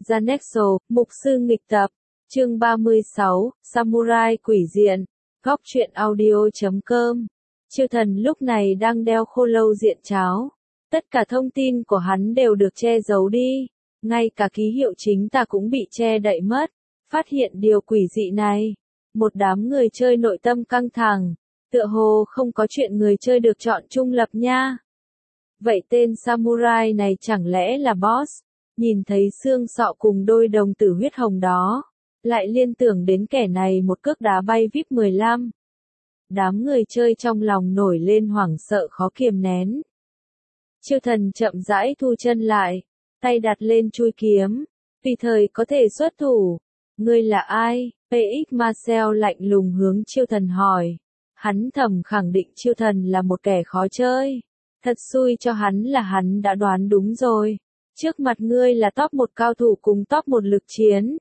Janexo, mục sư nghịch tập, chương 36, Samurai quỷ diện, góc truyện audio.com. Chiêu thần lúc này đang đeo khô lâu diện cháo. Tất cả thông tin của hắn đều được che giấu đi, ngay cả ký hiệu chính tả cũng bị che đậy mất. Phát hiện điều quỷ dị này, một đám người chơi nội tâm căng thẳng, tựa hồ không có chuyện người chơi được chọn trung lập nha. Vậy tên Samurai này chẳng lẽ là boss? Nhìn thấy xương sọ cùng đôi đồng tử huyết hồng đó, lại liên tưởng đến kẻ này một cước đá bay VIP 15. Đám người chơi trong lòng nổi lên hoảng sợ khó kiềm nén. Chiêu thần chậm rãi thu chân lại, tay đặt lên chuôi kiếm, tùy thời có thể xuất thủ. Ngươi là ai? PX Marcel lạnh lùng hướng chiêu thần hỏi. Hắn thầm khẳng định chiêu thần là một kẻ khó chơi. Thật xui cho hắn là hắn đã đoán đúng rồi. Trước mặt ngươi là top 1 cao thủ cùng top 1 lực chiến.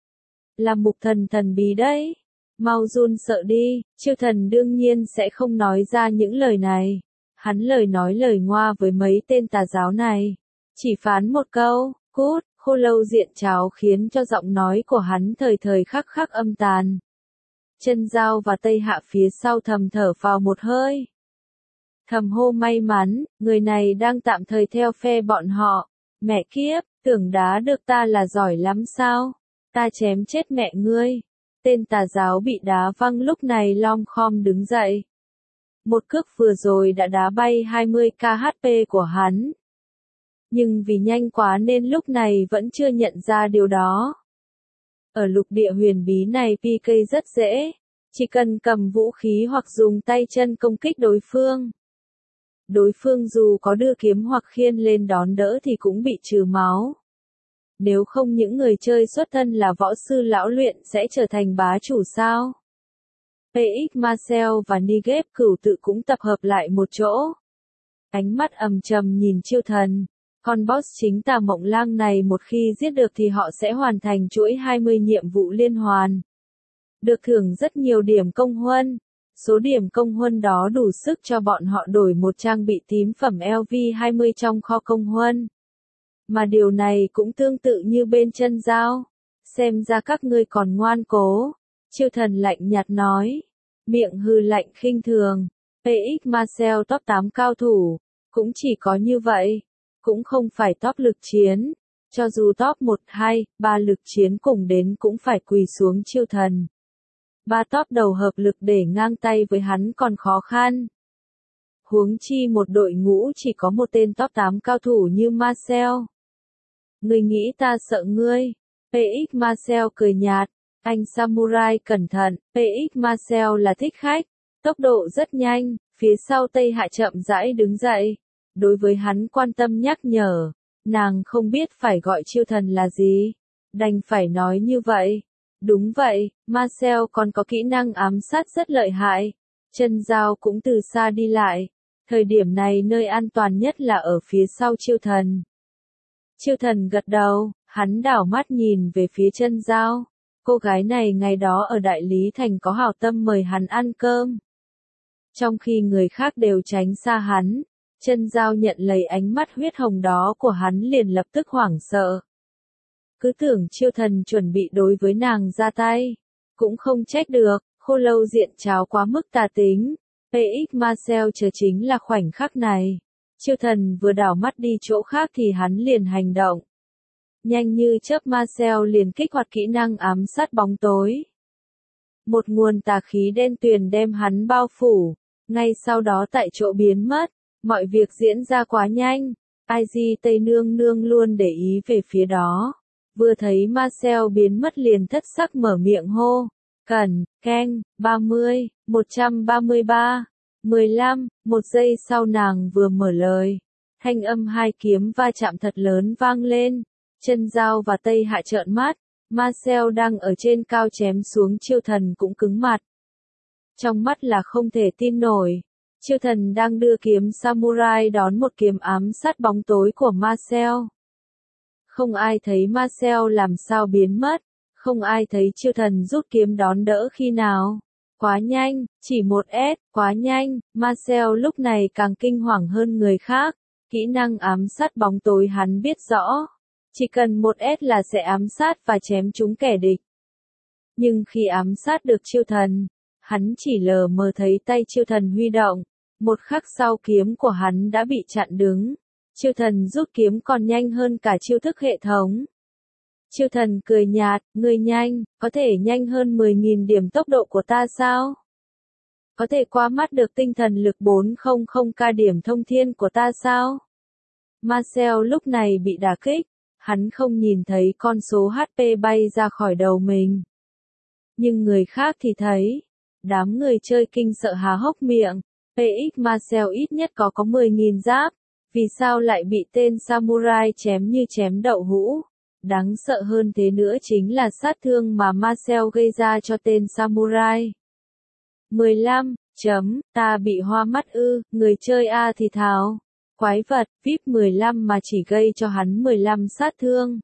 Là mục thần thần bí đấy. Mau run sợ đi, chiêu thần đương nhiên sẽ không nói ra những lời này. Hắn lời nói lời ngoa với mấy tên tà giáo này. Chỉ phán một câu, cút, khô lâu diện cháo khiến cho giọng nói của hắn thời thời khắc khắc âm tàn. Chân Dao và Tây Hạ phía sau thầm thở vào một hơi. Thầm hô may mắn, người này đang tạm thời theo phe bọn họ. Mẹ kiếp, tưởng đá được ta là giỏi lắm sao? Ta chém chết mẹ ngươi. Tên tà giáo bị đá văng lúc này lom khom đứng dậy. Một cước vừa rồi đã đá bay 20k HP của hắn. Nhưng vì nhanh quá nên lúc này vẫn chưa nhận ra điều đó. Ở lục địa huyền bí này PK rất dễ. Chỉ cần cầm vũ khí hoặc dùng tay chân công kích đối phương. Đối phương dù có đưa kiếm hoặc khiên lên đón đỡ thì cũng bị trừ máu. Nếu không những người chơi xuất thân là võ sư lão luyện sẽ trở thành bá chủ sao? PX Marcel và Nigep cửu tự cũng tập hợp lại một chỗ. Ánh mắt ầm trầm nhìn chiêu thần. Con boss chính tà mộng lang này một khi giết được thì họ sẽ hoàn thành chuỗi 20 nhiệm vụ liên hoàn. Được thưởng rất nhiều điểm công huân. Số điểm công huân đó đủ sức cho bọn họ đổi một trang bị tím phẩm LV20 trong kho công huân. Mà điều này cũng tương tự như bên Chân Dao. Xem ra các ngươi còn ngoan cố. Chiêu thần lạnh nhạt nói. Miệng hừ lạnh khinh thường. PX Marcel top 8 cao thủ. Cũng chỉ có như vậy. Cũng không phải top lực chiến. Cho dù top 1, 2, 3 lực chiến cùng đến cũng phải quỳ xuống chiêu thần. 3 top đầu hợp lực để ngang tay với hắn còn khó khăn. Huống chi một đội ngũ chỉ có một tên top 8 cao thủ như Marcel. Ngươi nghĩ ta sợ ngươi? PX Marcel cười nhạt. Anh Samurai cẩn thận, PX Marcel là thích khách. Tốc độ rất nhanh, phía sau Tây Hạ chậm rãi đứng dậy. Đối với hắn quan tâm nhắc nhở. Nàng không biết phải gọi chiêu thần là gì. Đành phải nói như vậy. Đúng vậy, Marcel còn có kỹ năng ám sát rất lợi hại. Chân Dao cũng từ xa đi lại. Thời điểm này nơi an toàn nhất là ở phía sau chiêu thần. Chiêu thần gật đầu, hắn đảo mắt nhìn về phía Chân Dao. Cô gái này ngày đó ở Đại Lý Thành có hảo tâm mời hắn ăn cơm. Trong khi người khác đều tránh xa hắn, Chân Dao nhận lấy ánh mắt huyết hồng đó của hắn liền lập tức hoảng sợ. Cứ tưởng chiêu thần chuẩn bị đối với nàng ra tay. Cũng không trách được, khô lâu diện cháo quá mức tà tính. PX Marcel chờ chính là khoảnh khắc này. Chiêu thần vừa đảo mắt đi chỗ khác thì hắn liền hành động. Nhanh như chớp Marcel liền kích hoạt kỹ năng ám sát bóng tối. Một nguồn tà khí đen tuyền đem hắn bao phủ. Ngay sau đó tại chỗ biến mất. Mọi việc diễn ra quá nhanh. IG Tây Nương Nương luôn để ý về phía đó. Vừa thấy Marcel biến mất liền thất sắc mở miệng hô. Cẩn, keng, 30, 133, 15, một giây sau nàng vừa mở lời. Thanh âm hai kiếm va chạm thật lớn vang lên. Chân Dao và Tây Hạ trợn mắt. Marcel đang ở trên cao chém xuống chiêu thần cũng cứng mặt. Trong mắt là không thể tin nổi. Chiêu thần đang đưa kiếm Samurai đón một kiếm ám sát bóng tối của Marcel. Không ai thấy Marcel làm sao biến mất, không ai thấy chiêu thần rút kiếm đón đỡ khi nào. Quá nhanh, chỉ một S, quá nhanh, Marcel lúc này càng kinh hoàng hơn người khác. Kỹ năng ám sát bóng tối hắn biết rõ. Chỉ cần một S là sẽ ám sát và chém trúng kẻ địch. Nhưng khi ám sát được chiêu thần, hắn chỉ lờ mờ thấy tay chiêu thần huy động. Một khắc sau kiếm của hắn đã bị chặn đứng. Chiêu thần rút kiếm còn nhanh hơn cả chiêu thức hệ thống. Chiêu thần cười nhạt, ngươi nhanh, có thể nhanh hơn 10.000 điểm tốc độ của ta sao? Có thể qua mắt được tinh thần lực 400k điểm thông thiên của ta sao? Marcel lúc này bị đả kích, hắn không nhìn thấy con số HP bay ra khỏi đầu mình. Nhưng người khác thì thấy, đám người chơi kinh sợ há hốc miệng, PX Marcel ít nhất có 10.000 giáp, vì sao lại bị tên samurai chém như chém đậu hũ? Đáng sợ hơn thế nữa chính là sát thương mà Marcel gây ra cho tên samurai. 15. Ta bị hoa mắt ư, người chơi A thì thào. Quái vật, VIP 15 mà chỉ gây cho hắn 15 sát thương.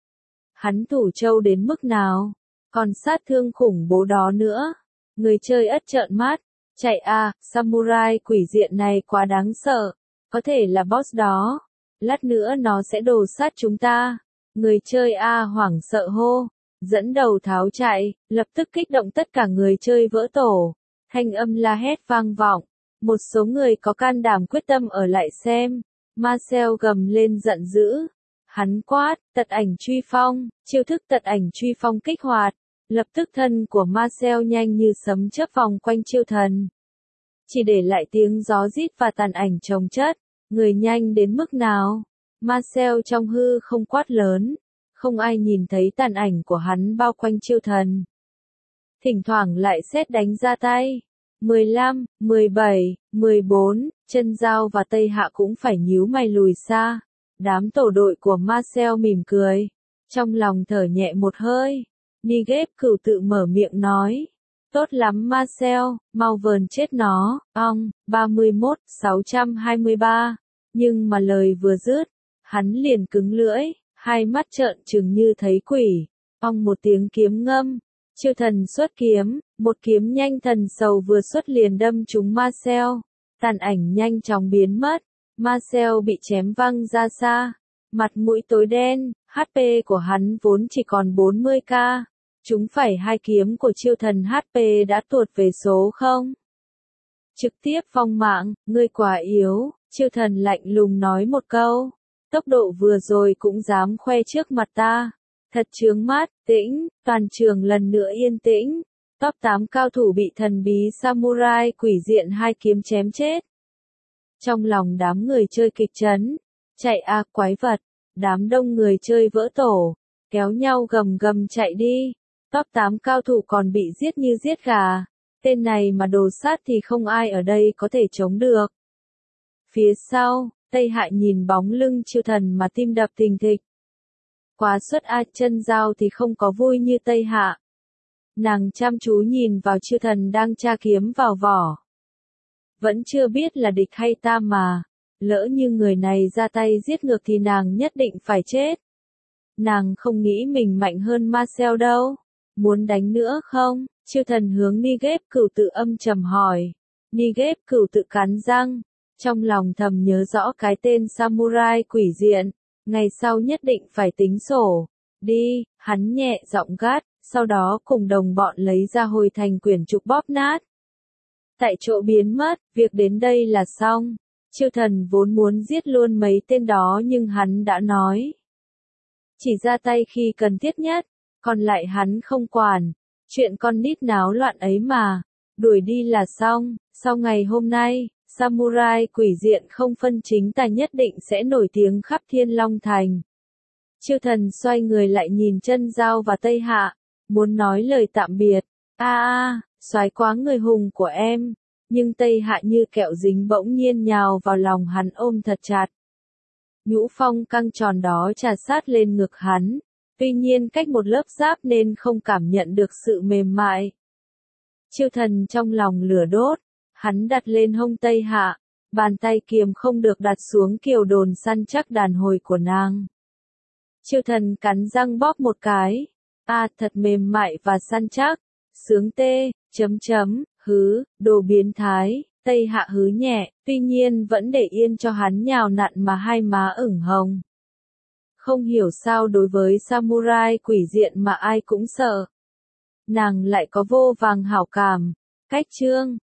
Hắn thủ châu đến mức nào? Còn sát thương khủng bố đó nữa. Người chơi ất trợn mắt. Chạy A, samurai quỷ diện này quá đáng sợ. Có thể là boss đó. Lát nữa nó sẽ đồ sát chúng ta. Người chơi A hoảng sợ hô. Dẫn đầu tháo chạy, lập tức kích động tất cả người chơi vỡ tổ. Thanh âm la hét vang vọng. Một số người có can đảm quyết tâm ở lại xem. Marcel gầm lên giận dữ. Hắn quát, tật ảnh truy phong, chiêu thức tật ảnh truy phong kích hoạt. Lập tức thân của Marcel nhanh như sấm chớp vòng quanh chiêu thần. Chỉ để lại tiếng gió rít và tàn ảnh chồng chất. Người nhanh đến mức nào? Marcel trong hư không quát lớn. Không ai nhìn thấy tàn ảnh của hắn bao quanh chiêu thần. Thỉnh thoảng lại sét đánh ra tay. 15, 17, 14, chân dao và Tây Hạ cũng phải nhíu mày lùi xa. Đám tổ đội của Marcel mỉm cười. Trong lòng thở nhẹ một hơi. Nigep cửu tự mở miệng nói. Tốt lắm Marcel, mau vờn chết nó, 31, 623. Nhưng mà lời vừa dứt, hắn liền cứng lưỡi, hai mắt trợn trừng như thấy quỷ. Một tiếng kiếm ngâm. Chiêu thần xuất kiếm, một kiếm nhanh thần sầu vừa xuất liền đâm trúng Marcel. Tàn ảnh nhanh chóng biến mất. Marcel bị chém văng ra xa. Mặt mũi tối đen, HP của hắn vốn chỉ còn 40k. Chúng phải hai kiếm của chiêu thần HP đã tuột về số 0. Trực tiếp phong mạng, ngươi quá yếu, chiêu thần lạnh lùng nói một câu. Tốc độ vừa rồi cũng dám khoe trước mặt ta. Thật chướng mắt, tĩnh, toàn trường lần nữa yên tĩnh. Top 8 cao thủ bị thần bí samurai quỷ diện hai kiếm chém chết. Trong lòng đám người chơi kịch chấn. Chạy a quái vật. Đám đông người chơi vỡ tổ. Kéo nhau gầm gầm chạy đi. Top 8 cao thủ còn bị giết như giết gà. Tên này mà đồ sát thì không ai ở đây có thể chống được. Phía sau, Tây Hạ nhìn bóng lưng chiêu thần mà tim đập thình thịch. Quá xuất A chân dao thì không có vui như Tây Hạ. Nàng chăm chú nhìn vào chiêu thần đang tra kiếm vào vỏ. Vẫn chưa biết là địch hay ta mà. Lỡ như người này ra tay giết ngược thì nàng nhất định phải chết. Nàng không nghĩ mình mạnh hơn Marcel đâu. Muốn đánh nữa không? Chiêu thần hướng Nigep cửu tự âm trầm hỏi. Nigep cửu tự cắn răng. Trong lòng thầm nhớ rõ cái tên samurai quỷ diện. Ngày sau nhất định phải tính sổ. Đi, hắn nhẹ giọng gắt, sau đó cùng đồng bọn lấy ra hồi thành quyển trục bóp nát. Tại chỗ biến mất, việc đến đây là xong. Chiêu thần vốn muốn giết luôn mấy tên đó nhưng hắn đã nói. Chỉ ra tay khi cần thiết nhất, còn lại hắn không quản. Chuyện con nít náo loạn ấy mà, đuổi đi là xong. Sau ngày hôm nay, samurai quỷ diện không phân chính tà nhất định sẽ nổi tiếng khắp Thiên Long Thành. Chiêu thần xoay người lại nhìn chân dao và Tây Hạ, muốn nói lời tạm biệt. Soái quá người hùng của em. Nhưng Tây Hạ như kẹo dính bỗng nhiên nhào vào lòng hắn ôm thật chặt. Nhũ phong căng tròn đó trà sát lên ngực hắn. Tuy nhiên cách một lớp giáp nên không cảm nhận được sự mềm mại. Chiêu thần trong lòng lửa đốt. Hắn đặt lên hông Tây Hạ. Bàn tay kiềm không được đặt xuống kiều đồn săn chắc đàn hồi của nàng. Chiêu thần cắn răng bóp một cái. Thật mềm mại và săn chắc. Sướng tê, đồ biến thái. Tây Hạ hứ nhẹ, tuy nhiên vẫn để yên cho hắn nhào nặn mà hai má ửng hồng. Không hiểu sao đối với samurai quỷ diện mà ai cũng sợ, nàng lại có vô vàng hảo cảm. Cách chương